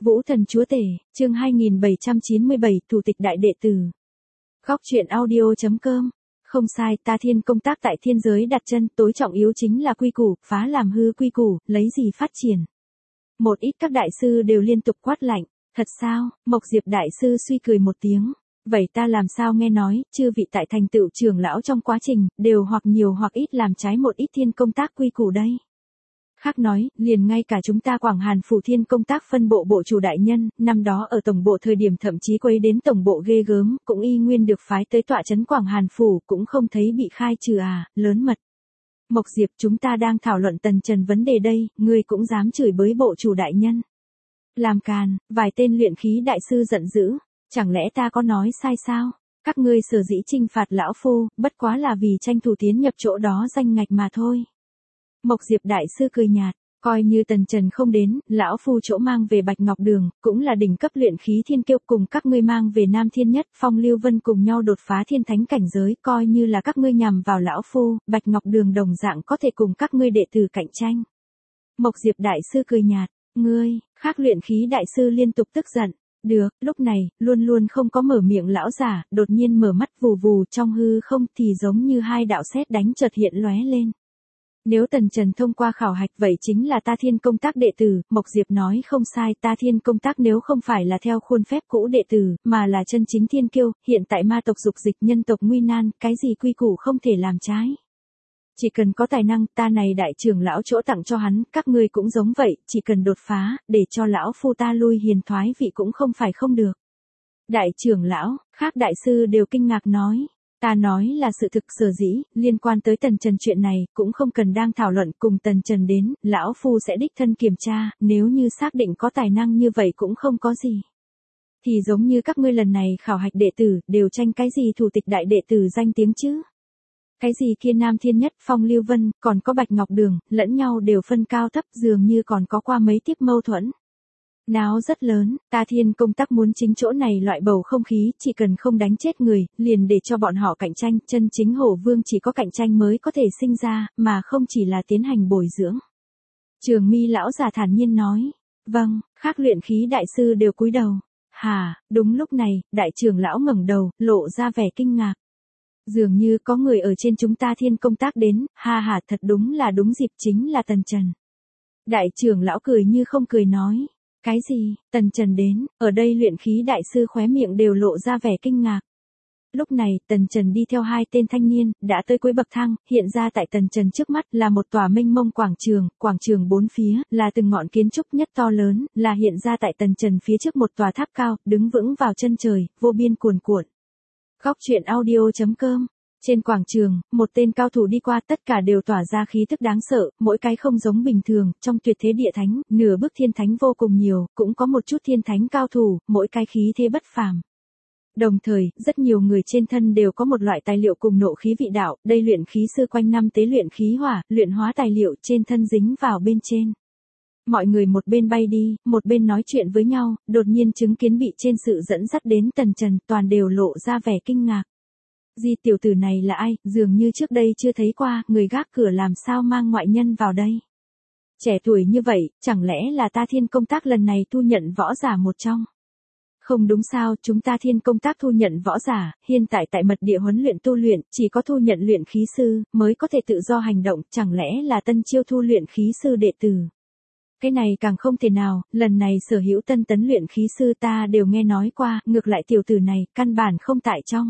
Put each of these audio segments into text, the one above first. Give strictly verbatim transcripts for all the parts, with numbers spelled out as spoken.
Vũ thần chúa tể, chương hai nghìn bảy trăm chín mươi bảy, thủ tịch đại đệ tử. Góc truyện audio chấm com. Không sai, ta thiên công tác tại thiên giới đặt chân, tối trọng yếu chính là quy củ, phá làm hư quy củ, lấy gì phát triển. Một ít các đại sư đều liên tục quát lạnh, thật sao? Mộc Diệp đại sư suy cười một tiếng. Vậy ta làm sao nghe nói, chư vị tại thành tựu trưởng lão trong quá trình, đều hoặc nhiều hoặc ít làm trái một ít thiên công tác quy củ đây. Khác nói, liền ngay cả chúng ta Quảng Hàn Phủ Thiên công tác phân bộ bộ chủ đại nhân, năm đó ở tổng bộ thời điểm thậm chí quấy đến tổng bộ ghê gớm, cũng y nguyên được phái tới tọa trấn Quảng Hàn Phủ, cũng không thấy bị khai trừ à, lớn mật. Mộc Diệp, chúng ta đang thảo luận Tần Trần vấn đề đây, ngươi cũng dám chửi bới bộ chủ đại nhân. Làm càn, vài tên luyện khí đại sư giận dữ, chẳng lẽ ta có nói sai sao? Các ngươi sở dĩ trinh phạt lão phu, bất quá là vì tranh thủ tiến nhập chỗ đó danh ngạch mà thôi. Mộc Diệp đại sư cười nhạt, coi như Tần Trần không đến, lão phu chỗ mang về Bạch Ngọc Đường, cũng là đỉnh cấp luyện khí thiên kiêu, cùng các ngươi mang về Nam Thiên Nhất, Phong Lưu Vân cùng nhau đột phá thiên thánh cảnh giới, coi như là các ngươi nhằm vào lão phu, Bạch Ngọc Đường đồng dạng có thể cùng các ngươi đệ tử cạnh tranh. Mộc Diệp đại sư cười nhạt, ngươi, khác luyện khí đại sư liên tục tức giận. Được, lúc này, luôn luôn không có mở miệng lão giả, đột nhiên mở mắt vù vù trong hư không thì giống như hai đạo sét đánh chợt hiện lóe lên. Nếu Tần Trần thông qua khảo hạch vậy chính là ta thiên công tác đệ tử, Mộc Diệp nói không sai, ta thiên công tác nếu không phải là theo khuôn phép cũ đệ tử, mà là chân chính thiên kiêu, hiện tại ma tộc dục dịch nhân tộc nguy nan, cái gì quy củ không thể làm trái. Chỉ cần có tài năng, ta này đại trưởng lão chỗ tặng cho hắn, các ngươi cũng giống vậy, chỉ cần đột phá, để cho lão phu ta lui hiền thoái vị cũng không phải không được. Đại trưởng lão, khác đại sư đều kinh ngạc nói. Ta nói là sự thực, sở dĩ, liên quan tới Tần Trần chuyện này, cũng không cần đang thảo luận, cùng Tần Trần đến, lão phu sẽ đích thân kiểm tra, nếu như xác định có tài năng như vậy cũng không có gì. Thì giống như các ngươi lần này khảo hạch đệ tử, đều tranh cái gì thủ tịch đại đệ tử danh tiếng chứ? Cái gì kia Nam Thiên Nhất, Phong Lưu Vân, còn có Bạch Ngọc Đường, lẫn nhau đều phân cao thấp, dường như còn có qua mấy tiếp mâu thuẫn. Náo rất lớn, ta thiên công tác muốn chính chỗ này loại bầu không khí, chỉ cần không đánh chết người, liền để cho bọn họ cạnh tranh, chân chính hổ vương chỉ có cạnh tranh mới có thể sinh ra, mà không chỉ là tiến hành bồi dưỡng. Trường Mi lão già thản nhiên nói, vâng, khác luyện khí đại sư đều cúi đầu. Hà, đúng lúc này, đại trưởng lão ngẩng đầu, lộ ra vẻ kinh ngạc. Dường như có người ở trên chúng ta thiên công tác đến, ha ha, thật đúng là đúng dịp, chính là Tần Trần. Đại trưởng lão cười như không cười nói. Cái gì, Tần Trần đến, ở đây luyện khí đại sư khóe miệng đều lộ ra vẻ kinh ngạc. Lúc này, Tần Trần đi theo hai tên thanh niên, đã tới cuối bậc thang, hiện ra tại Tần Trần trước mắt là một tòa mênh mông quảng trường, quảng trường bốn phía, là từng ngọn kiến trúc nhất to lớn, là hiện ra tại Tần Trần phía trước một tòa tháp cao, đứng vững vào chân trời, vô biên cuồn cuộn. Góc truyện audio chấm com. Trên quảng trường, một tên cao thủ đi qua, tất cả đều tỏa ra khí tức đáng sợ, mỗi cái không giống bình thường, trong tuyệt thế địa thánh, nửa bước thiên thánh vô cùng nhiều, cũng có một chút thiên thánh cao thủ, mỗi cái khí thế bất phàm. Đồng thời, rất nhiều người trên thân đều có một loại tài liệu cùng nộ khí vị đạo, đây luyện khí sư quanh năm tế luyện khí hỏa, luyện hóa tài liệu trên thân dính vào bên trên. Mọi người một bên bay đi, một bên nói chuyện với nhau, đột nhiên chứng kiến bị trên sự dẫn dắt đến Tần Trần, toàn đều lộ ra vẻ kinh ngạc. Di tiểu tử này là ai, dường như trước đây chưa thấy qua, người gác cửa làm sao mang ngoại nhân vào đây. Trẻ tuổi như vậy, chẳng lẽ là ta thiên công tác lần này thu nhận võ giả một trong. Không đúng sao, chúng ta thiên công tác thu nhận võ giả, hiện tại tại mật địa huấn luyện tu luyện, chỉ có thu nhận luyện khí sư, mới có thể tự do hành động, chẳng lẽ là tân chiêu thu luyện khí sư đệ tử. Cái này càng không thể nào, lần này sở hữu tân tấn luyện khí sư ta đều nghe nói qua, ngược lại tiểu tử này, căn bản không tại trong.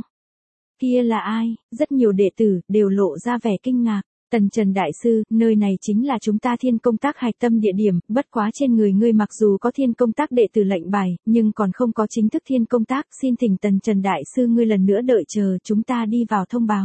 Kia là ai? Rất nhiều đệ tử, đều lộ ra vẻ kinh ngạc. Tần Trần đại sư, nơi này chính là chúng ta thiên công tác hạch tâm địa điểm, bất quá trên người ngươi mặc dù có thiên công tác đệ tử lệnh bài, nhưng còn không có chính thức thiên công tác, xin thỉnh Tần Trần đại sư ngươi lần nữa đợi chờ, chúng ta đi vào thông báo.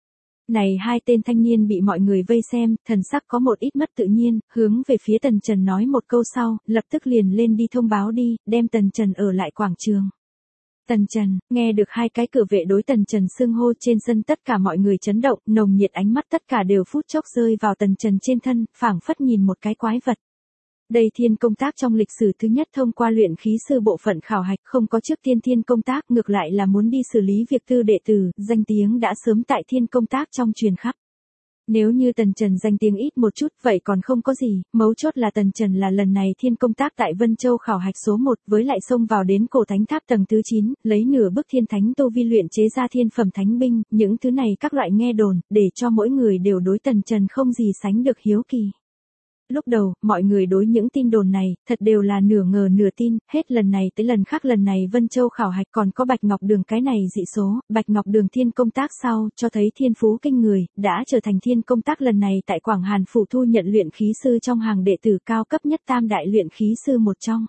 Này hai tên thanh niên bị mọi người vây xem, thần sắc có một ít mất tự nhiên, hướng về phía Tần Trần nói một câu sau, lập tức liền lên đi thông báo đi, đem Tần Trần ở lại quảng trường. Tần Trần, nghe được hai cái cửa vệ đối Tần Trần xưng hô trên sân, tất cả mọi người chấn động, nồng nhiệt ánh mắt tất cả đều phút chốc rơi vào Tần Trần trên thân, phảng phất nhìn một cái quái vật. Đây thiên công tác trong lịch sử thứ nhất thông qua luyện khí sư bộ phận khảo hạch, không có trước tiên thiên công tác, ngược lại là muốn đi xử lý việc tư đệ tử, danh tiếng đã sớm tại thiên công tác trong truyền khắp. Nếu như Tần Trần danh tiếng ít một chút vậy còn không có gì, mấu chốt là Tần Trần là lần này thiên công tác tại Vân Châu khảo hạch số một với lại xông vào đến cổ thánh tháp tầng thứ chín, lấy nửa bức thiên thánh tô vi luyện chế ra thiên phẩm thánh binh, những thứ này các loại nghe đồn, để cho mỗi người đều đối Tần Trần không gì sánh được hiếu kỳ. Lúc đầu, mọi người đối những tin đồn này, thật đều là nửa ngờ nửa tin, hết lần này tới lần khác lần này Vân Châu khảo hạch còn có Bạch Ngọc Đường cái này dị số, Bạch Ngọc Đường thiên công tác sau, cho thấy thiên phú kinh người, đã trở thành thiên công tác lần này tại Quảng Hàn Phủ thu nhận luyện khí sư trong hàng đệ tử cao cấp nhất tam đại luyện khí sư một trong.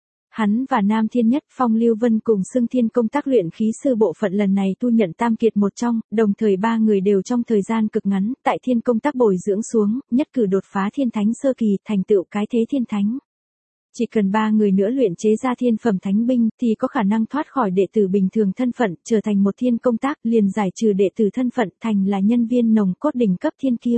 Hắn và Nam Thiên Nhất Phong Lưu Vân cùng xưng thiên công tác luyện khí sư bộ phận lần này tu nhận tam kiệt một trong, đồng thời ba người đều trong thời gian cực ngắn, tại thiên công tác bồi dưỡng xuống, nhất cử đột phá thiên thánh sơ kỳ, thành tựu cái thế thiên thánh. Chỉ cần ba người nữa luyện chế ra thiên phẩm thánh binh, thì có khả năng thoát khỏi đệ tử bình thường thân phận, trở thành một thiên công tác, liền giải trừ đệ tử thân phận, thành là nhân viên nòng cốt đỉnh cấp thiên kiêu.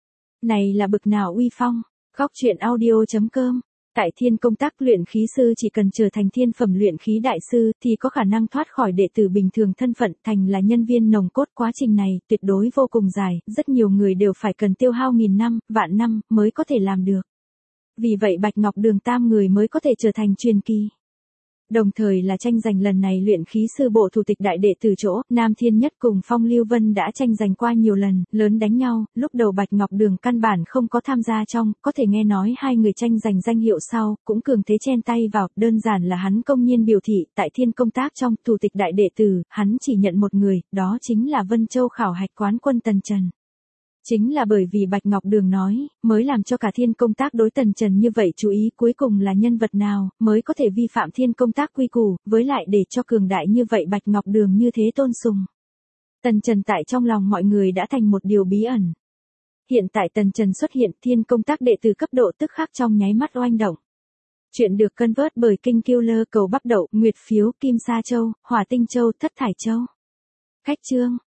Này là bực nào uy phong, góc truyện audio chấm com. Tại thiên công tác luyện khí sư chỉ cần trở thành thiên phẩm luyện khí đại sư thì có khả năng thoát khỏi đệ tử bình thường thân phận thành là nhân viên nòng cốt. Quá trình này tuyệt đối vô cùng dài, rất nhiều người đều phải cần tiêu hao nghìn năm, vạn năm mới có thể làm được. Vì vậy Bạch Ngọc Đường tam người mới có thể trở thành truyền kỳ. Đồng thời là tranh giành lần này luyện khí sư bộ thủ tịch đại đệ tử chỗ, Nam Thiên Nhất cùng Phong Lưu Vân đã tranh giành qua nhiều lần, lớn đánh nhau, lúc đầu Bạch Ngọc Đường căn bản không có tham gia trong, có thể nghe nói hai người tranh giành danh hiệu sau, cũng cường thế chen tay vào, đơn giản là hắn công nhiên biểu thị, tại thiên công tác trong, thủ tịch đại đệ tử, hắn chỉ nhận một người, đó chính là Vân Châu khảo hạch quán quân Tần Trần. Chính là bởi vì Bạch Ngọc Đường nói, mới làm cho cả thiên công tác đối Tần Trần như vậy chú ý cuối cùng là nhân vật nào, mới có thể vi phạm thiên công tác quy củ, với lại để cho cường đại như vậy Bạch Ngọc Đường như thế tôn sùng. Tần Trần tại trong lòng mọi người đã thành một điều bí ẩn. Hiện tại Tần Trần xuất hiện thiên công tác đệ tử cấp độ tức khắc trong nháy mắt oanh động. Chuyện được cân vớt bởi Kinh Killer cầu bắp đậu, Nguyệt Phiếu, Kim Sa Châu, Hỏa Tinh Châu, Thất Thải Châu. Khách chương.